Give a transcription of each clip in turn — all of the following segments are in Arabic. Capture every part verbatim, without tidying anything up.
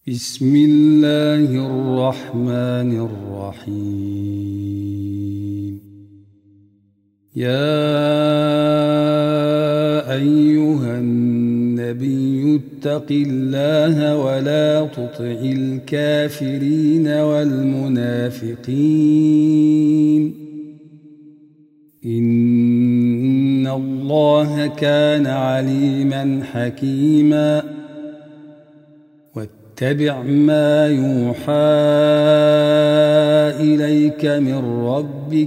بسم الله الرحمن الرحيم. يا أيها النبي اتق الله ولا تطع الكافرين والمنافقين إن الله كان عليما حكيما. واتبع ما يوحى إليك من ربك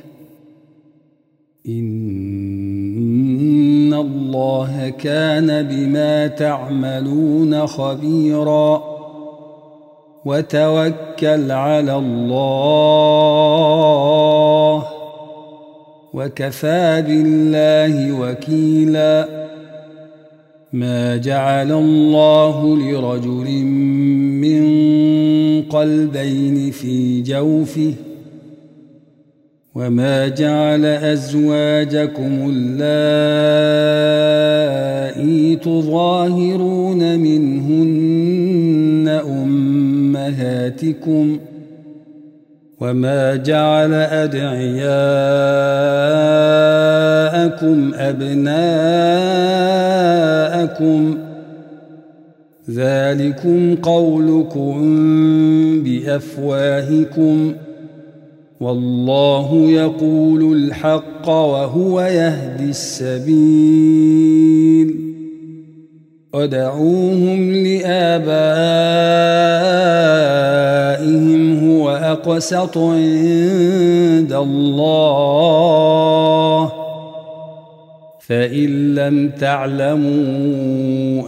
إن الله كان بما تعملون خبيرا. وتوكل على الله وكفى بالله وكيلا. ما جعل الله لرجل من قلبين في جوفه وما جعل أزواجكم اللائي تظاهرون منهن أمهاتكم وما جعل أدعياءكم أبناءكم ذلكم قولكم بأفواهكم والله يقول الحق وهو يهدي السبيل. ادعوهم لآبائهم هو أقسط عند الله فإن لم تعلموا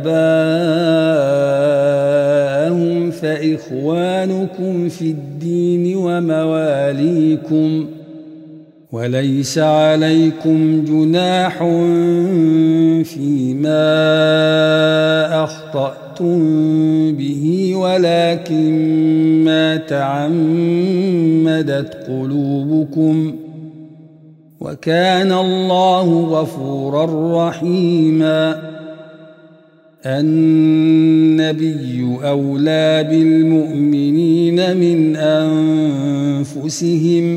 آباءهم فإخوانكم في الدين ومواليكم وليس عليكم جناح فيما أخطأتم به ولكن ما تعمدت قلوبكم وكان الله غفورا رحيما. النبي أولى بالمؤمنين من أنفسهم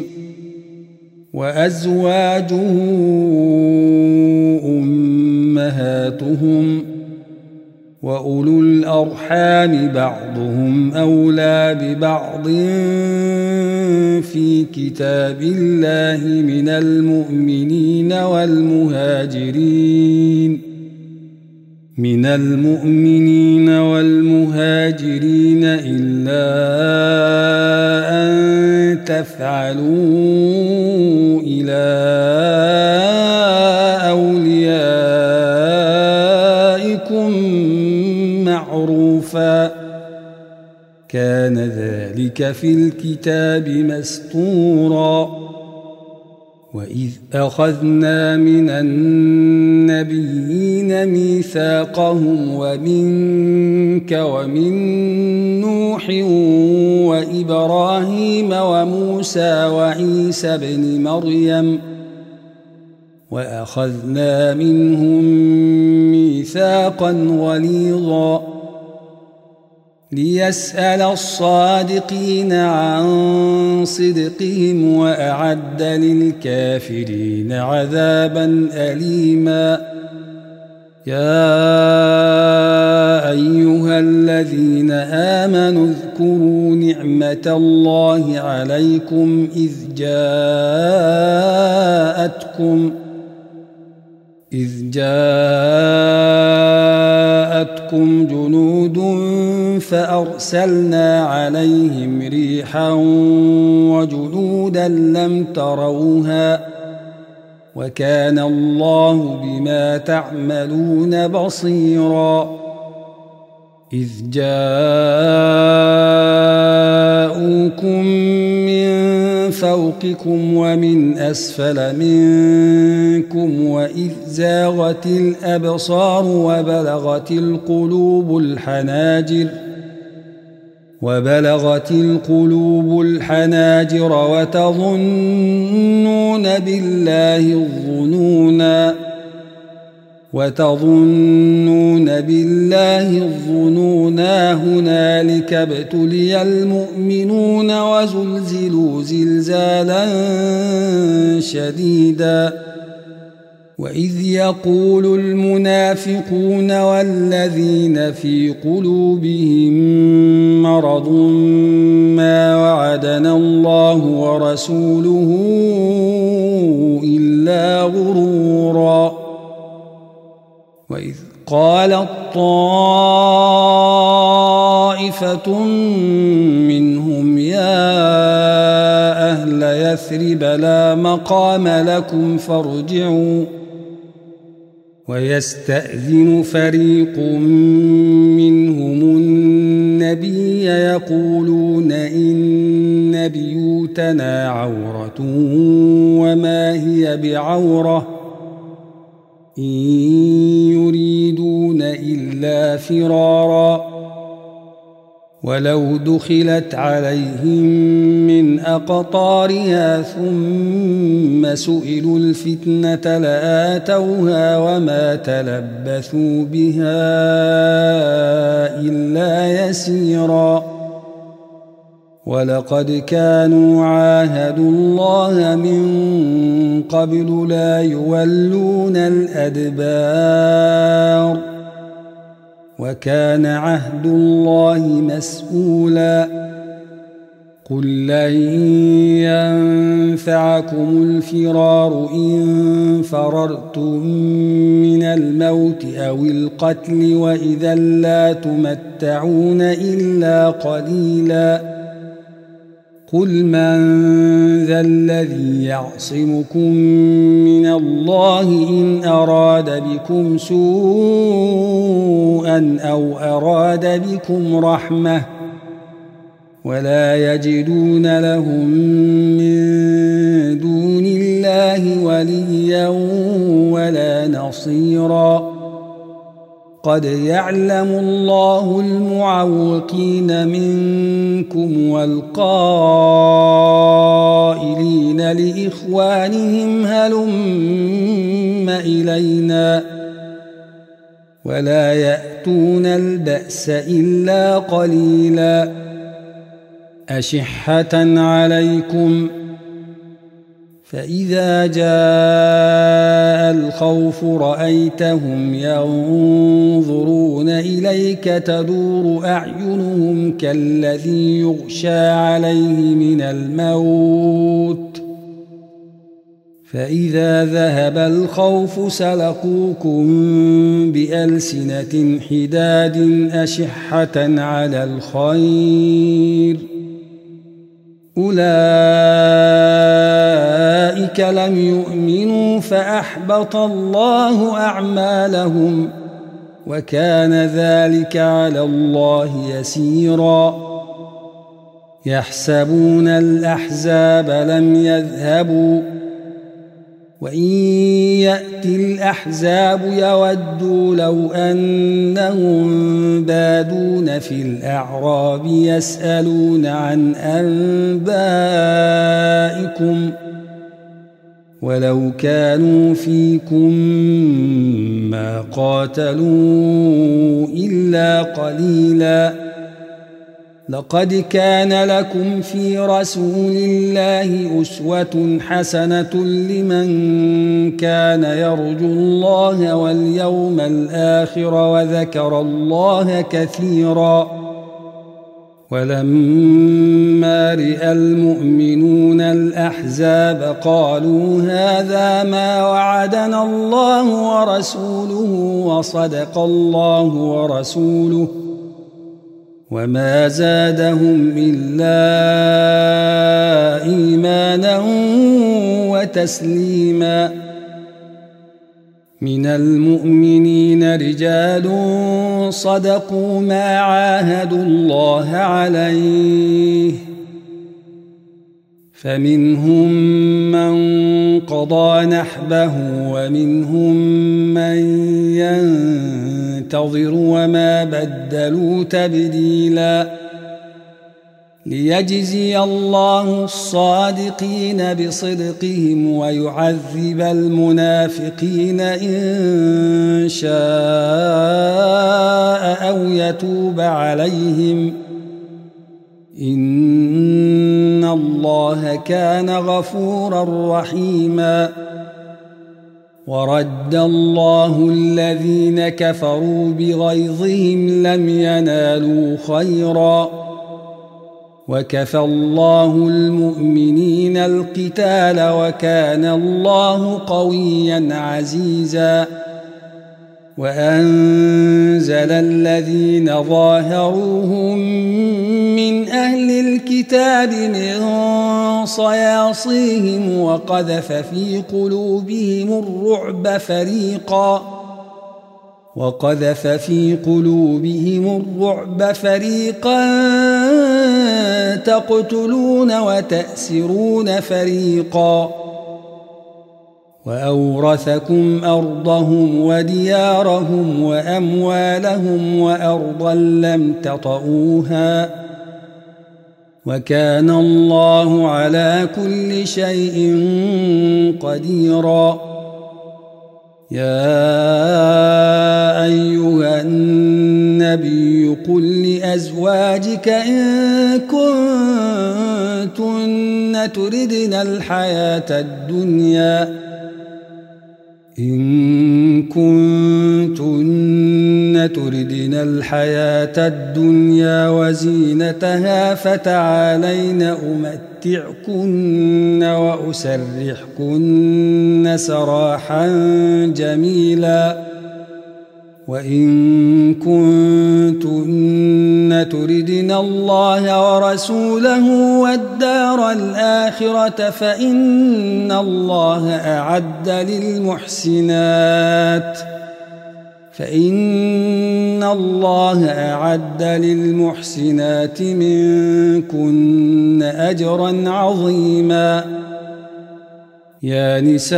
وأزواجه أمهاتهم وأولو الأرحام بعضهم أولى ببعض في كتاب الله من المؤمنين والمهاجرين من المؤمنين والمهاجرين إلا أن تفعلوا إلى أوليائكم معروفا كان ذلك في الكتاب مسطورا. وإذ أخذنا من النبيين ميثاقهم ومنك ومن نوح وإبراهيم وموسى وعيسى بن مريم وأخذنا منهم ميثاقا غليظا ليسأل الصادقين عن صدقهم وأعد للكافرين عذابا أليما. يا أيها الذين آمنوا اذكروا نعمة الله عليكم إذ جاءتكم إذ جاءتكم جنود فأرسلنا عليهم ريحا وجنودا لم تروها وكان الله بما تعملون بصيرا. إذ جاءوكم من فوقكم ومن أسفل منكم وإذ زاغت الأبصار وبلغت القلوب الحناجر وبلغت القلوب الحناجر وتظنون بالله الظنونا وتظنون بالله الظنونا هنالك ابتلي المؤمنون وزلزلوا زلزالا شديدا وإذ يقول المنافقون والذين في قلوبهم مرض ما وعدنا الله ورسوله إلا غرورا وإذ قالت طائفة منهم يا أهل يثرب لا مقام لكم فارجعوا ويستأذن فريق منهم النبي يقولون إن بيوتنا عورة وما هي بعورة إن يريدون إلا فرارا ولو دخلت عليهم من أقطارها ثم سئلوا الفتنة لآتوها وما تلبثوا بها إلا يسيرا ولقد كانوا عاهدوا الله من قبل لا يولون الأدبار وكان عهد الله مسؤولا قل لن ينفعكم الفرار إن فررتم من الموت أو القتل وإذا لا تمتعون إلا قليلا قل من ذا الذي يعصمكم من الله إن أراد بكم سوءا أو أراد بكم رحمة ولا يجدون لهم من دون الله وليا ولا نصيرا قد يعلم الله المعوقين منكم والقائلين لإخوانهم هلم إلينا ولا يأتون البأس إلا قليلا أشحة عليكم فإذا جاء الخوف رأيتهم ينظرون إليك تدور أعينهم كالذي يغشى عليه من الموت فإذا ذهب الخوف سلقوكم بألسنة حداد أشحة على الخير أولئك لم يؤمنوا فأحبط الله أعمالهم وكان ذلك على الله يسيرا يحسبون الأحزاب لم يذهبوا وإن يأتي الأحزاب يودوا لو أنهم بادون في الأعراب يسألون عن أنبائكم ولو كانوا فيكم ما قاتلوا إلا قليلا لقد كان لكم في رسول الله أسوة حسنة لمن كان يرجو الله واليوم الآخر وذكر الله كثيرا ولما رأى المؤمنون الأحزاب قالوا هذا ما وعدنا الله ورسوله وصدق الله ورسوله وما زادهم إلا إيمانا وتسليما من المؤمنين رجال صدقوا ما عاهدوا الله عليه فمنهم من قضى نحبه ومنهم من ينتظر وما بدلوا تبديلا ليجزي الله الصادقين بصدقهم ويعذب المنافقين إن شاء أو يتوب عليهم إن الله كان غفورا رحيما. ورد الله الذين كفروا بغيظهم لم ينالوا خيرا وكفى الله المؤمنين القتال وكان الله قويا عزيزا. وأنزل الذين ظاهروهم من أهل الكتاب من صياصيهم وقذف في قلوبهم الرعب فريقا وقذف في قلوبهم الرعب فريقا تقتلون وتأسرون فريقا وأورثكم أرضهم وديارهم وأموالهم وأرضا لم تطئوها وكان الله على كل شيء قديرا. يا أيها النبي قل لأزواجك إن كنتن تردن الحياة الدنيا إن كنتن تردن الحياة الدنيا وزينتها فتعالين أمتعكن وأسرحكن سراحا جميلا. وإن كنتن تردن الله ورسوله والدار الآخرة فإن الله أعد للمحسنات فإن الله أعد للمحسنات منكن أجرا عظيما. يا نساء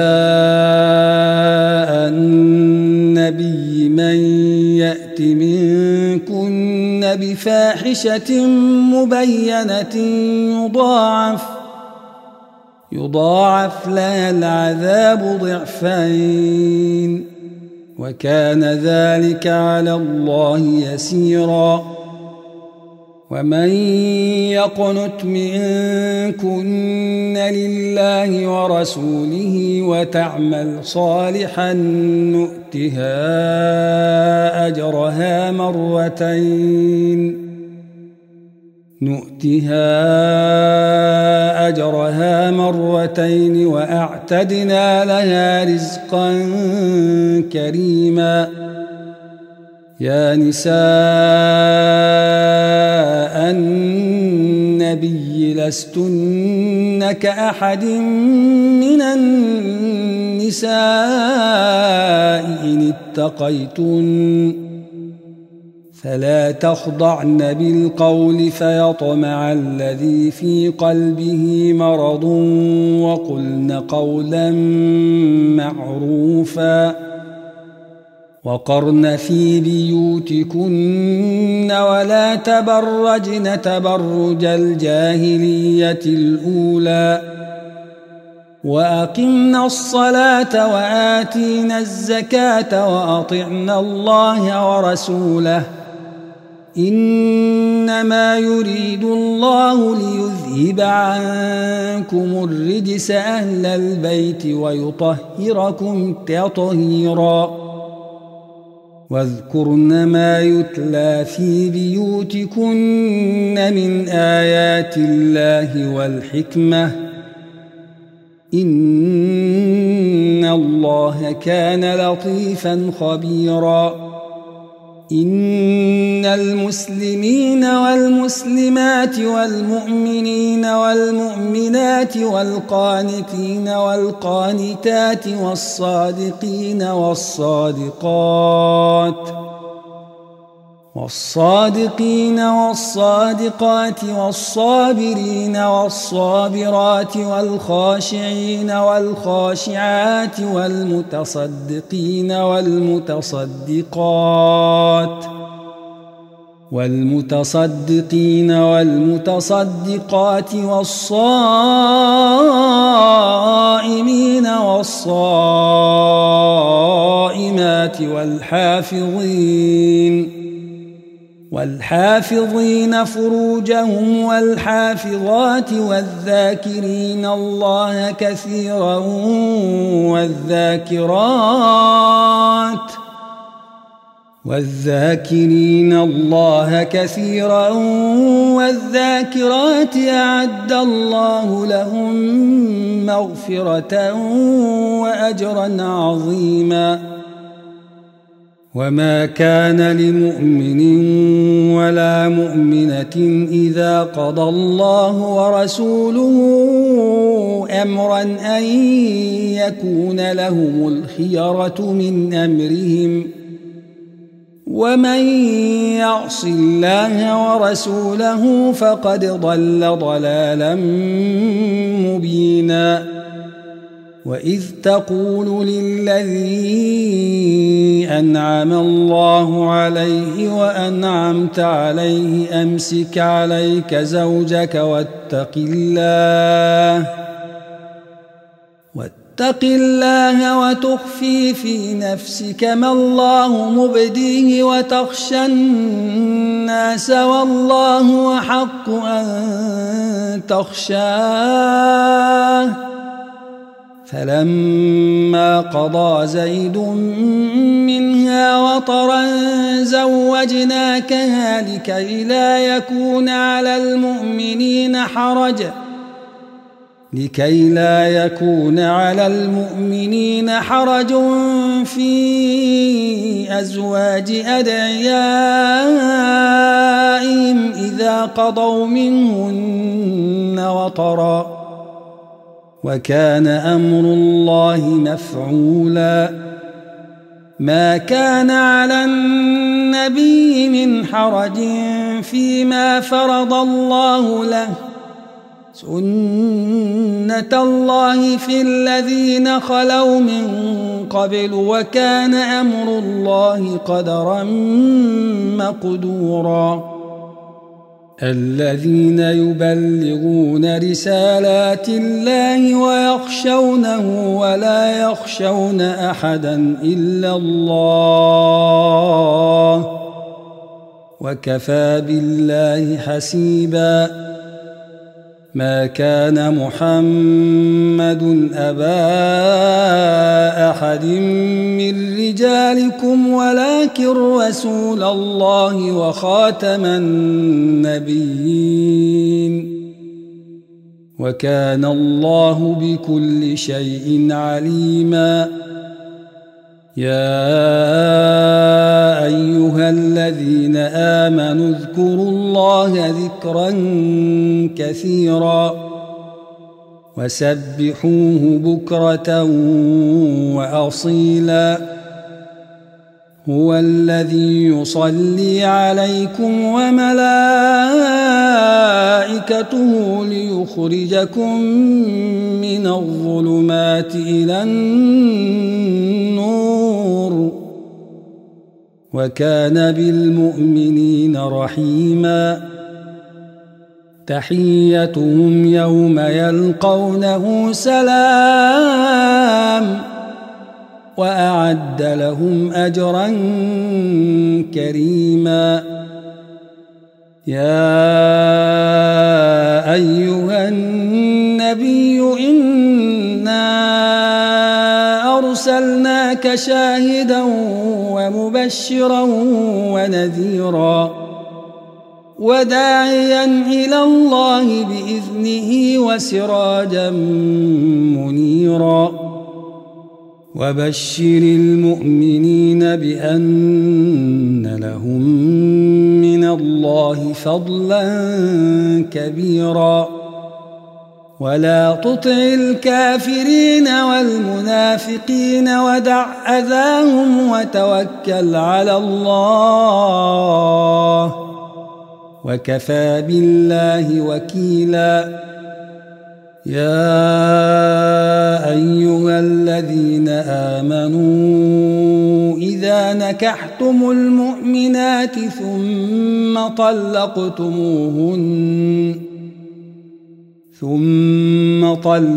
النبي من يأت منكن بفاحشة مبينة يضاعف يضاعف لها العذاب ضعفين وكان ذلك على الله يسيرا. ومن يقنت منكن لله ورسوله وتعمل صالحا نؤتها أجرها مرتين نؤتها أجرها مرتين وأعتدنا لها رزقا كريما. يا نساء النبي لستن كأحد من النساء إن اتقيتن فلا تخضعن بالقول فيطمع الذي في قلبه مرض وقلن قولا معروفا وقرن في بيوتكن ولا تبرجن تبرج الجاهلية الأولى وأقمنا الصلاة وآتينا الزكاة وأطعنا الله ورسوله إنما يريد الله ليذهب عنكم الرجس أهل البيت ويطهركم تطهيرا. واذكرن ما يتلى في بيوتكن من آيات الله والحكمة إن الله كان لطيفا خبيرا. إن المسلمين والمسلمات والمؤمنين والمؤمنات والقانتين والقانتات والصادقين والصادقات والصادقين والصادقات والصابرين والصابرات والخاشعين والخاشعات والمتصدقين والمتصدقات والمتصدقين والمتصدقات والصائمين والصائمات والحافظين والحافظين فروجهم والحافظات والذاكرين الله كثيرا والذاكرات والذاكرين الله كثيرا والذاكرات أعد الله لهم مغفرة وأجرا عظيما. وما كان لمؤمن ولا مؤمنة إذا قضى الله ورسوله أمرا أن يكون لهم الخيرة من أمرهم ومن يعص الله ورسوله فقد ضل ضلالا مبينا. وإذ تقول للذي أنعم الله عليه وأنعمت عليه أمسك عليك زوجك واتق الله واتق الله وتخفي في نفسك ما الله مبديه وتخشى الناس والله أحق أن تخشاه. فلما قضى زيد منها وطرا زوجناكها لكي لا يكون على المؤمنين حرج لكي لا يكون على المؤمنين حرج في أزواج أدعيائهم إذا قضوا منهن وطرا وكان أمر الله مفعولا. ما كان على النبي من حرج فيما فرض الله له سنة الله في الذين خلوا من قبل وكان أمر الله قدرا مقدورا. الذين يبلغون رسالات الله ويخشونه ولا يخشون أحدا إلا الله وكفى بالله حسيبا. ما كان محمد أبا أحد من رجالكم ولكن رسول الله وخاتم النبيين وكان الله بكل شيء عليما. يا أيها الذين آمنوا اذكروا الله ذكرا كثيرا وسبحوه بكرة وأصيلا. هو الذي يصلي عليكم وملائكته ليخرجكم من الظلمات إلى النور وكان بالمؤمنين رحيما. تحيتهم يوم يلقونه سلام وأعد لهم أجرا كريما. يا أيها النبي إنا أرسلناك شاهدا ومبشرا ونذيرا وداعيا إلى الله بإذنه وسراجا منيرا. وبشر المؤمنين بأن لهم من الله فضلا كبيرا. ولا تطع الكافرين والمنافقين ودع أذاهم وتوكل على الله وكفى بالله وكيلا. يا أيها الذين آمنوا إذا نكحتم المؤمنات ثم طلقتموهن ثم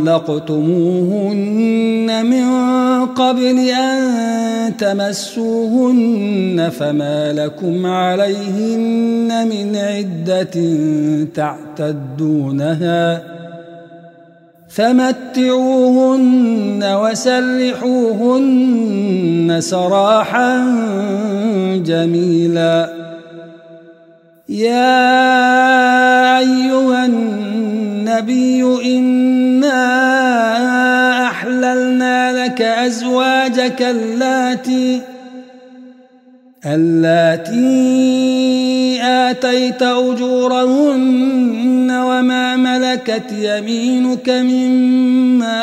طلقتموهن من قبل أن تمسوهن فما لكم عليهن من عدة تعتدونها فمتعوهن وسرحوهن سراحا جميلا. يا أيها النبي إنا أحللنا لك أزواجك اللاتي اللاتي آتيت أجورهن وما ملكت يمينك مما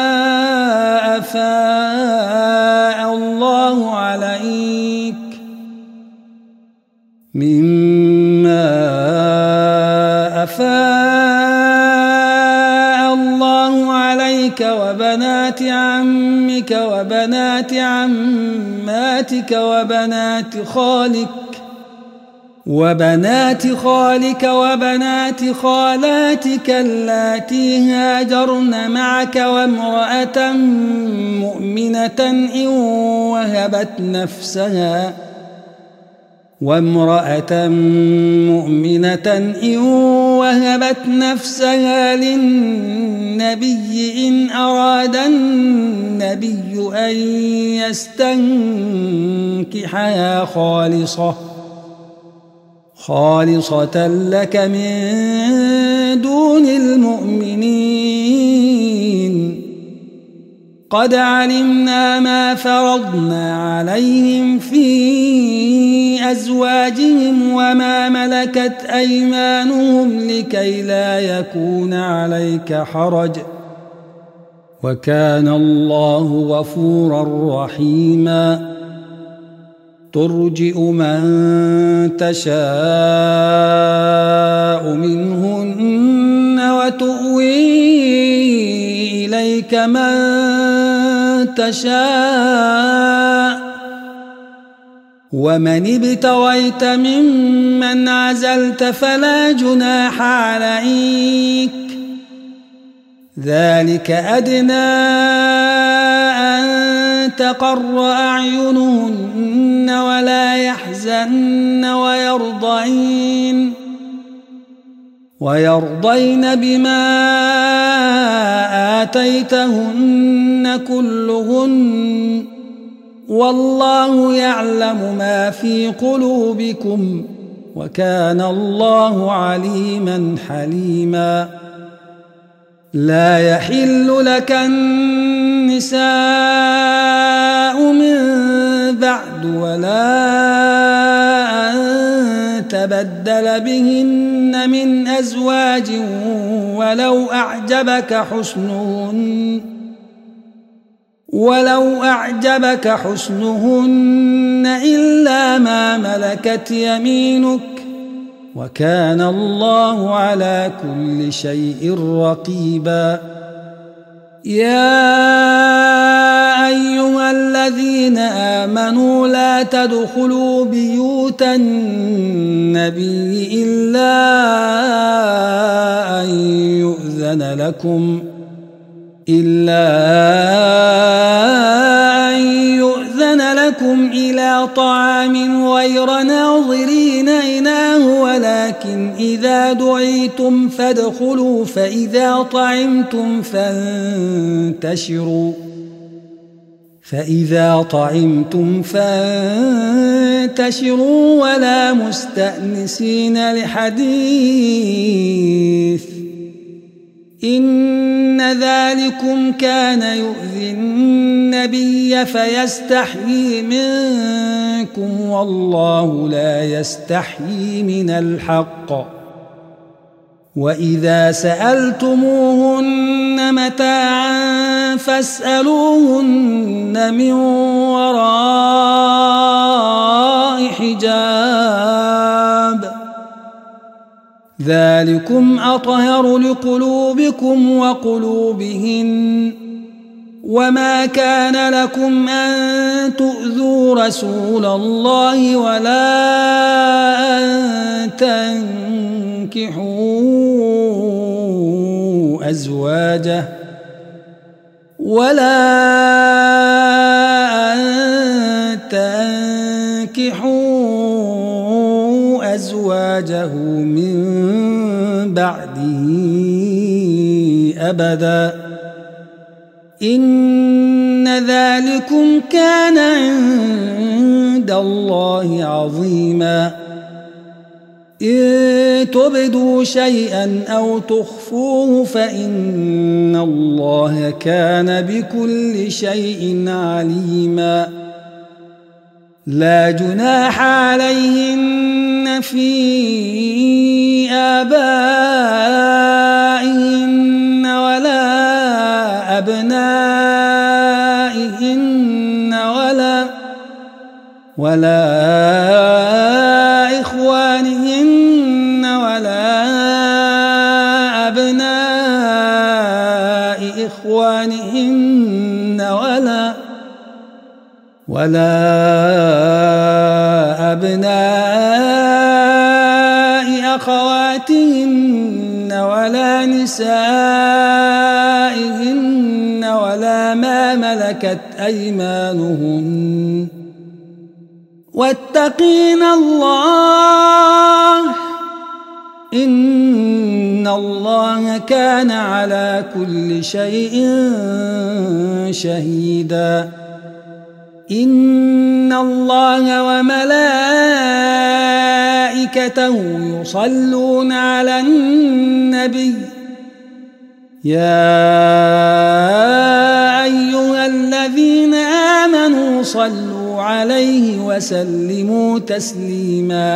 أفاء الله عليك مما أفاء الله عليك وبنات عمك وبنات عماتك وبنات خالك وبنات خالك وبنات خالاتك اللاتي هاجرن معك وامرأة مؤمنة إن وهبت نفسها وامرأة مؤمنة إن وهبت نفسها للنبي إن أراد النبي أن يستنكحها خالصة خالصة لك من دون المؤمنين. قد علمنا ما فرضنا عليهم في أزواجهم وما ملكت أيمانهم لكي لا يكون عليك حرج وكان الله غفورا رحيما. ترجئ من تشاء منهن وتؤوي إليك من تشاء ومن ابتغيت ممن عزلت فلا جناح عليك ذلك أدنى أن تقر أعينهن ولا يحزن ويرضين ويرضين بما آتيتهن كلهن والله يعلم ما في قلوبكم وكان الله عليما حليما. لا يحل لك النساء من بعد ولا أن تبدل بهن من أزواج ولو أعجبك حسنهن ولو أعجبك حسنهن إلا ما ملكت يمينك وكان الله على كل شيء رقيبا. يا أيها الذين آمنوا لا تدخلوا بيوت النبي إلا أن يؤذن لكم إلا أن يؤذن لكم إلى طعام غير ناظرين إناه ولكن إذا دعيتم فادخلوا فإذا طعمتم فانتشروا فإذا طعمتم فانتشروا ولا مستأنسين لحديث إن ذلكم كان يؤذي النبي فيستحيي منكم والله لا يستحيي من الحق. وإذا سألتموهن متاعا فاسألوهن من وراء حجاب ذلكم أطهر لقلوبكم وقلوبهن وما كان لكم أن تؤذوا رسول الله ولا أن تنكحوا أزواجه ولا أن تنكحوا أزواجه من بعده أبدا إن ذلكم كان عند الله عظيما إن تبدوا شيئا أو تخفوه فإن الله كان بكل شيء عليما لا جناح عليهن في آبائهن ولا أبنائهن ولا ولا إخوانهن ولا أبناء إخوانهن ولا ولا أبناء أخواتهن ولا نسائهن ولا ما ملكت أيمانهن واتقين الله إن الله كان على كل شيء شهيدا إن الله وملائكته يصلون على النبي يا أيها الذين آمنوا صلوا عليه وسلموا تسليما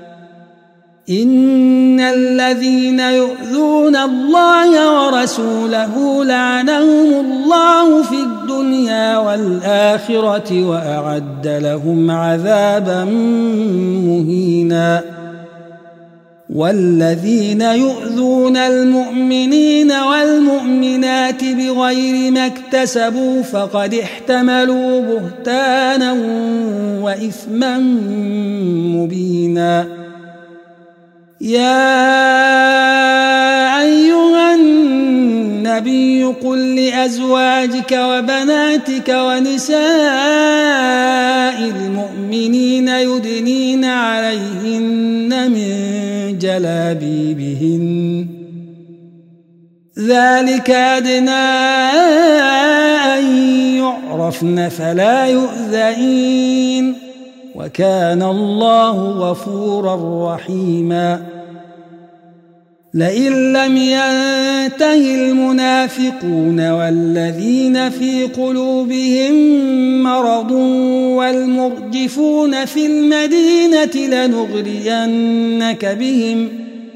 إن الذين يؤذون الله ورسوله لعنهم الله في الدنيا والآخرة وأعد لهم عذابا مهينا والذين يؤذون المؤمنين والمؤمنات بغير ما اكتسبوا فقد احتملوا بهتانا وإثما مبينا يا أيها النبي قل لأزواجك وبناتك ونساء المؤمنين يدنين عليهن من جلابيبهن ذلك أدنى أن يعرفن فلا يؤذين وكان الله غفورا رحيما لئن لم ينته المنافقون والذين في قلوبهم مرض والمرجفون في المدينة لنغرينك بهم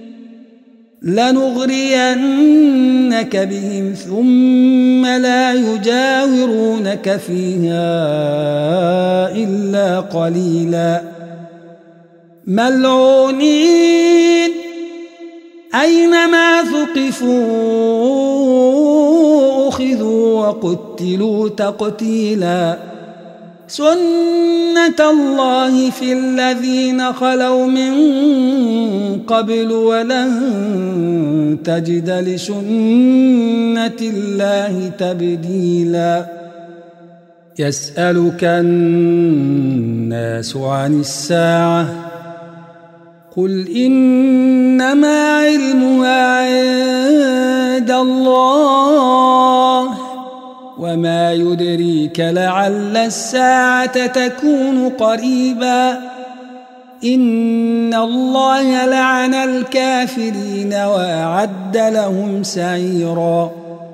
لنغرينك بهم ثم لا يجاورونك فيها إلا قليلا ملعونين أينما ثقفوا أخذوا وقتلوا تقتيلا سنة الله في الذين خلوا من قبل ولن تجد لسنة الله تبديلا يسألك الناس عن الساعة قل إنما علمها عند الله وما يدريك لعل الساعة تكون قريبا إن الله لعن الكافرين وأعد لهم سعيرا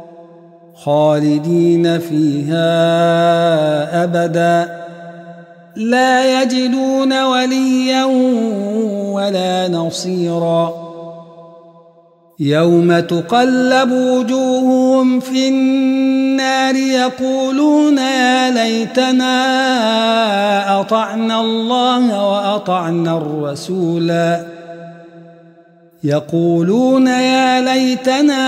خالدين فيها أبدا لا يجدون وليا ولا نصيرا يوم تقلب وجوههم في النار يقولون يا ليتنا أطعنا الله وأطعنا الرسولا يقولون يا ليتنا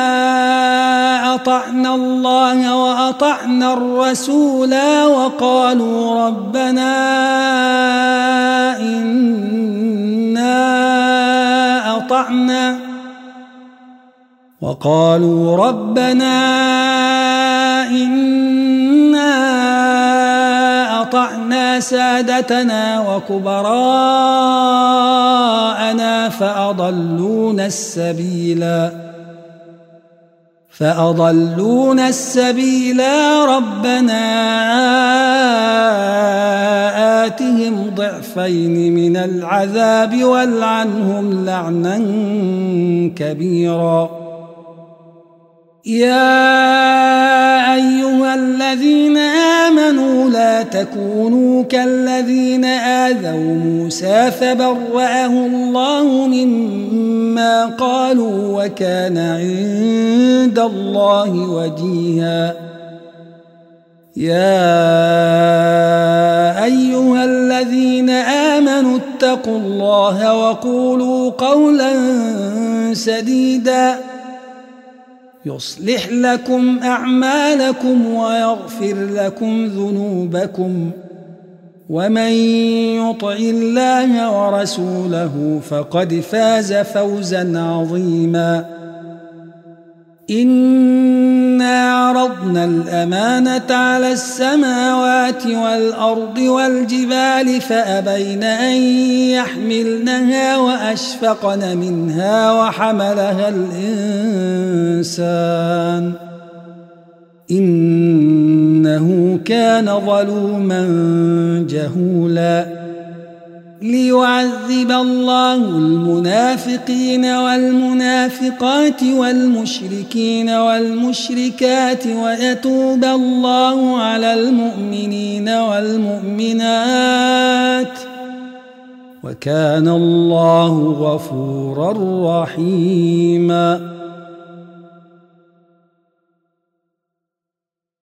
أطعنا الله وأطعنا الرسولا وقالوا ربنا إنا أطعنا وقالوا ربنا إنا أطعنا سادتنا وكبراءنا فأضلونا السبيلا فأضلونا السبيلا ربنا آتهم ضعفين من العذاب والعنهم لعنا كبيرا. يا أيها الذين آمنوا لا تكونوا كالذين آذوا موسى فبرأه الله مما قالوا وكان عند الله وجيها. يا أيها الذين آمنوا اتقوا الله وقولوا قولا سديدا يصلح لكم أعمالكم ويغفر لكم ذنوبكم ومن يطع الله ورسوله فقد فاز فوزا عظيما. إنا عرضنا الأمانة على السماوات والأرض والجبال فأبين أن يحملنها وأشفقن منها وحملها الإنسان إنه كان ظلوما جهولا. ليعذب الله المنافقين والمنافقات والمشركين والمشركات ويتوب الله على المؤمنين والمؤمنات وكان الله غفورا رحيما.